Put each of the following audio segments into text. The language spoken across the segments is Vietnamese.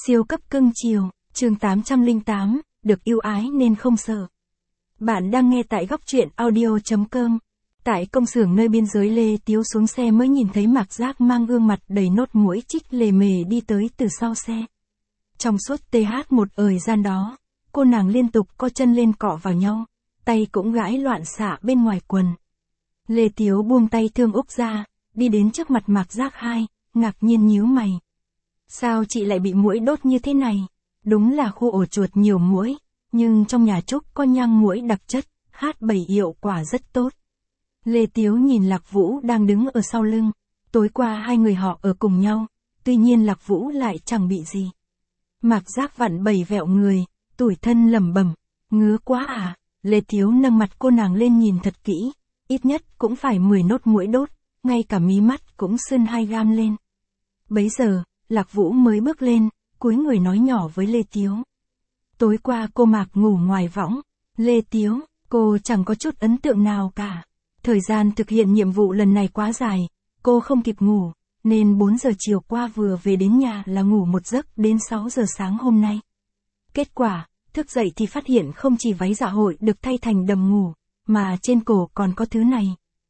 Siêu cấp cưng chiều, chương 808, được yêu ái nên không sợ. Bạn đang nghe tại góc truyện audio.com. Tại công xưởng nơi biên giới, Lê Tiếu xuống xe mới nhìn thấy Mạc Giác mang gương mặt đầy nốt muỗi chích lề mề đi tới từ sau xe. Trong suốt một thời gian đó, cô nàng liên tục co chân lên cọ vào nhau, tay cũng gãi loạn xạ bên ngoài quần. Lê Tiếu buông tay Thương Úc ra, đi đến trước mặt Mạc Giác hai, ngạc nhiên nhíu mày. Sao chị lại bị muỗi đốt như thế này? Đúng là khu ổ chuột nhiều muỗi, nhưng trong nhà Trúc có nhang muỗi đặc chất, H7 hiệu quả rất tốt. Lê Tiếu nhìn Lạc Vũ đang đứng ở sau lưng. Tối qua hai người họ ở cùng nhau, tuy nhiên Lạc Vũ lại chẳng bị gì. Mạc Giác vặn bẩy vẹo người, tủi thân lẩm bẩm, ngứa quá à. Lê Tiếu nâng mặt cô nàng lên nhìn thật kỹ, ít nhất cũng phải 10 nốt muỗi đốt, ngay cả mí mắt cũng sưng 2 gam lên. Bấy giờ, Lạc Vũ mới bước lên, cúi người nói nhỏ với Lê Tiếu. Tối qua cô Mạc ngủ ngoài võng. Lê Tiếu, cô chẳng có chút ấn tượng nào cả. Thời gian thực hiện nhiệm vụ lần này quá dài, cô không kịp ngủ, nên 4 giờ chiều qua vừa về đến nhà là ngủ một giấc đến 6 giờ sáng hôm nay. Kết quả, thức dậy thì phát hiện không chỉ váy dạ hội được thay thành đầm ngủ, mà trên cổ còn có thứ này.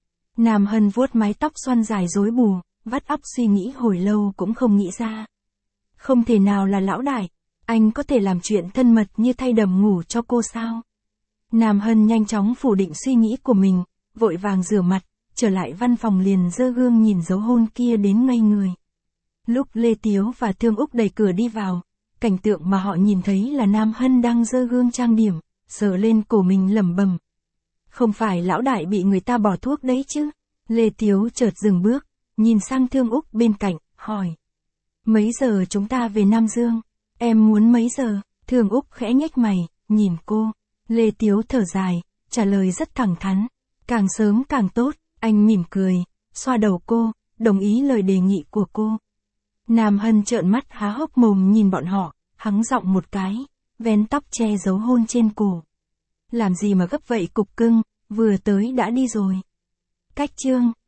Nam Hân vuốt mái tóc xoăn dài rối bù, vắt óc suy nghĩ hồi lâu cũng không nghĩ ra. Không thể nào là lão đại, anh có thể làm chuyện thân mật như thay đầm ngủ cho cô sao? Nam Hân nhanh chóng phủ định suy nghĩ của mình, vội vàng rửa mặt, trở lại văn phòng liền giơ gương nhìn dấu hôn kia đến ngây người. Lúc Lê Tiếu và Thương Úc đẩy cửa đi vào, cảnh tượng mà họ nhìn thấy là Nam Hân đang giơ gương trang điểm, sờ lên cổ mình lẩm bẩm. Không phải lão đại bị người ta bỏ thuốc đấy chứ? Lê Tiếu chợt dừng bước, nhìn sang Thương Úc bên cạnh, hỏi. Mấy giờ chúng ta về Nam Dương? Em muốn mấy giờ? Thương Úc khẽ nhếch mày, nhìn cô. Lê Tiếu thở dài, trả lời rất thẳng thắn. Càng sớm càng tốt, anh mỉm cười, xoa đầu cô, đồng ý lời đề nghị của cô. Nam Hân trợn mắt há hốc mồm nhìn bọn họ, hắng giọng một cái, vén tóc che dấu hôn trên cổ. Làm gì mà gấp vậy cục cưng, vừa tới đã đi rồi. Cách chương